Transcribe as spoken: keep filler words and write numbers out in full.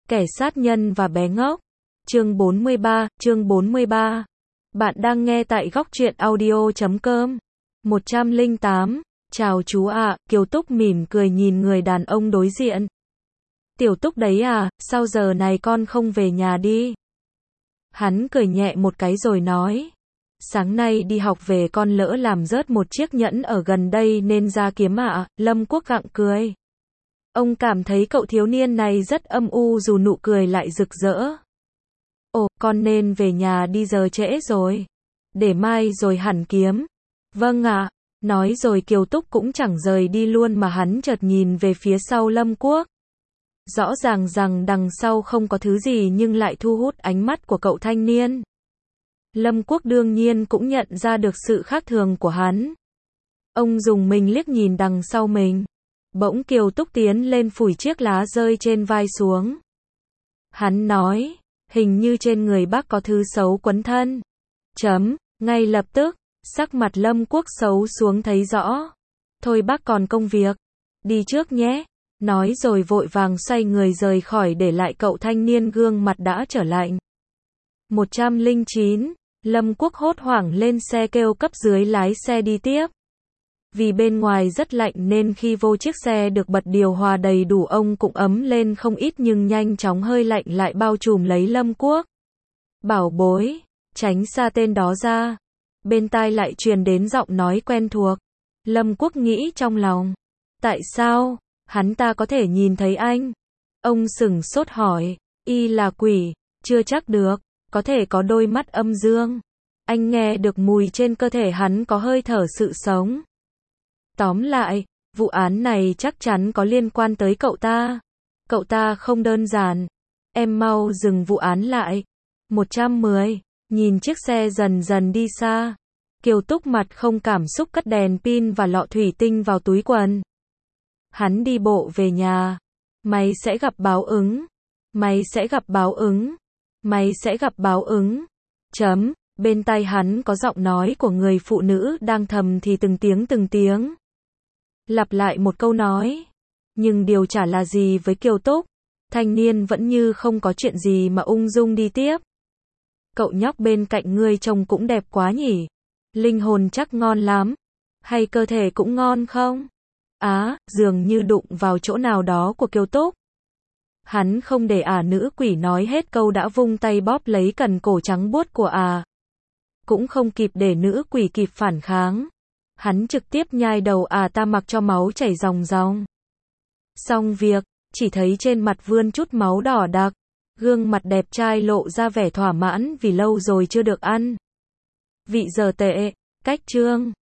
Kẻ sát nhân và bé ngốc. Chương bốn mươi ba, chương bốn mươi ba. Bạn đang nghe tại góc truyện audio chấm com. một trăm lẻ tám. Chào chú ạ, Kiều Túc mỉm cười nhìn người đàn ông đối diện. Tiểu Túc đấy à, sao giờ này con không về nhà đi? Hắn cười nhẹ một cái rồi nói. Sáng nay đi học về con lỡ làm rớt một chiếc nhẫn ở gần đây nên ra kiếm ạ, à. Lâm Quốc gặng cười. Ông cảm thấy cậu thiếu niên này rất âm u dù nụ cười lại rực rỡ. Ồ, con nên về nhà đi giờ trễ rồi. Để mai rồi hẳn kiếm. Vâng ạ. Nói rồi Kiều Túc cũng chẳng rời đi luôn mà hắn chợt nhìn về phía sau Lâm Quốc. Rõ ràng rằng đằng sau không có thứ gì nhưng lại thu hút ánh mắt của cậu thanh niên. Lâm Quốc đương nhiên cũng nhận ra được sự khác thường của hắn. Ông dùng mình liếc nhìn đằng sau mình. Bỗng Kiều Túc tiến lên phủi chiếc lá rơi trên vai xuống. Hắn nói, hình như trên người bác có thứ xấu quấn thân. Chấm, ngay lập tức, sắc mặt Lâm Quốc xấu xuống thấy rõ. Thôi bác còn công việc. Đi trước nhé. Nói rồi vội vàng xoay người rời khỏi để lại cậu thanh niên gương mặt đã trở lạnh. một trăm lẻ chín. Lâm Quốc hốt hoảng lên xe kêu cấp dưới lái xe đi tiếp. Vì bên ngoài rất lạnh nên khi vô chiếc xe được bật điều hòa đầy đủ ông cũng ấm lên không ít nhưng nhanh chóng hơi lạnh lại bao trùm lấy Lâm Quốc. Bảo bối, tránh xa tên đó ra. Bên tai lại truyền đến giọng nói quen thuộc. Lâm Quốc nghĩ trong lòng. Tại sao, hắn ta có thể nhìn thấy anh? Ông sửng sốt hỏi, y là quỷ, chưa chắc được, có thể có đôi mắt âm dương. Anh nghe được mùi trên cơ thể hắn có hơi thở sự sống. Tóm lại, vụ án này chắc chắn có liên quan tới cậu ta. Cậu ta không đơn giản. Em mau dừng vụ án lại. một trăm mười. Nhìn chiếc xe dần dần đi xa. Kiều Túc mặt không cảm xúc cất đèn pin và lọ thủy tinh vào túi quần. Hắn đi bộ về nhà. Mày sẽ gặp báo ứng. Mày sẽ gặp báo ứng. Mày sẽ gặp báo ứng. Chấm. Bên tai hắn có giọng nói của người phụ nữ đang thầm thì từng tiếng từng tiếng. Lặp lại một câu nói. Nhưng điều chả là gì với Kiều Túc. Thanh niên vẫn như không có chuyện gì mà ung dung đi tiếp. Cậu nhóc bên cạnh ngươi trông cũng đẹp quá nhỉ. Linh hồn chắc ngon lắm. Hay cơ thể cũng ngon không? Á, dường như đụng vào chỗ nào đó của Kiều Túc. Hắn không để ả nữ quỷ nói hết câu đã vung tay bóp lấy cần cổ trắng buốt của ả. Cũng không kịp để nữ quỷ kịp phản kháng. Hắn trực tiếp nhai đầu ả ta mặc cho máu chảy ròng ròng. Xong việc, chỉ thấy trên mặt vươn chút máu đỏ đặc. Gương mặt đẹp trai lộ ra vẻ thỏa mãn vì lâu rồi chưa được ăn. Vị giờ tệ, cách chương.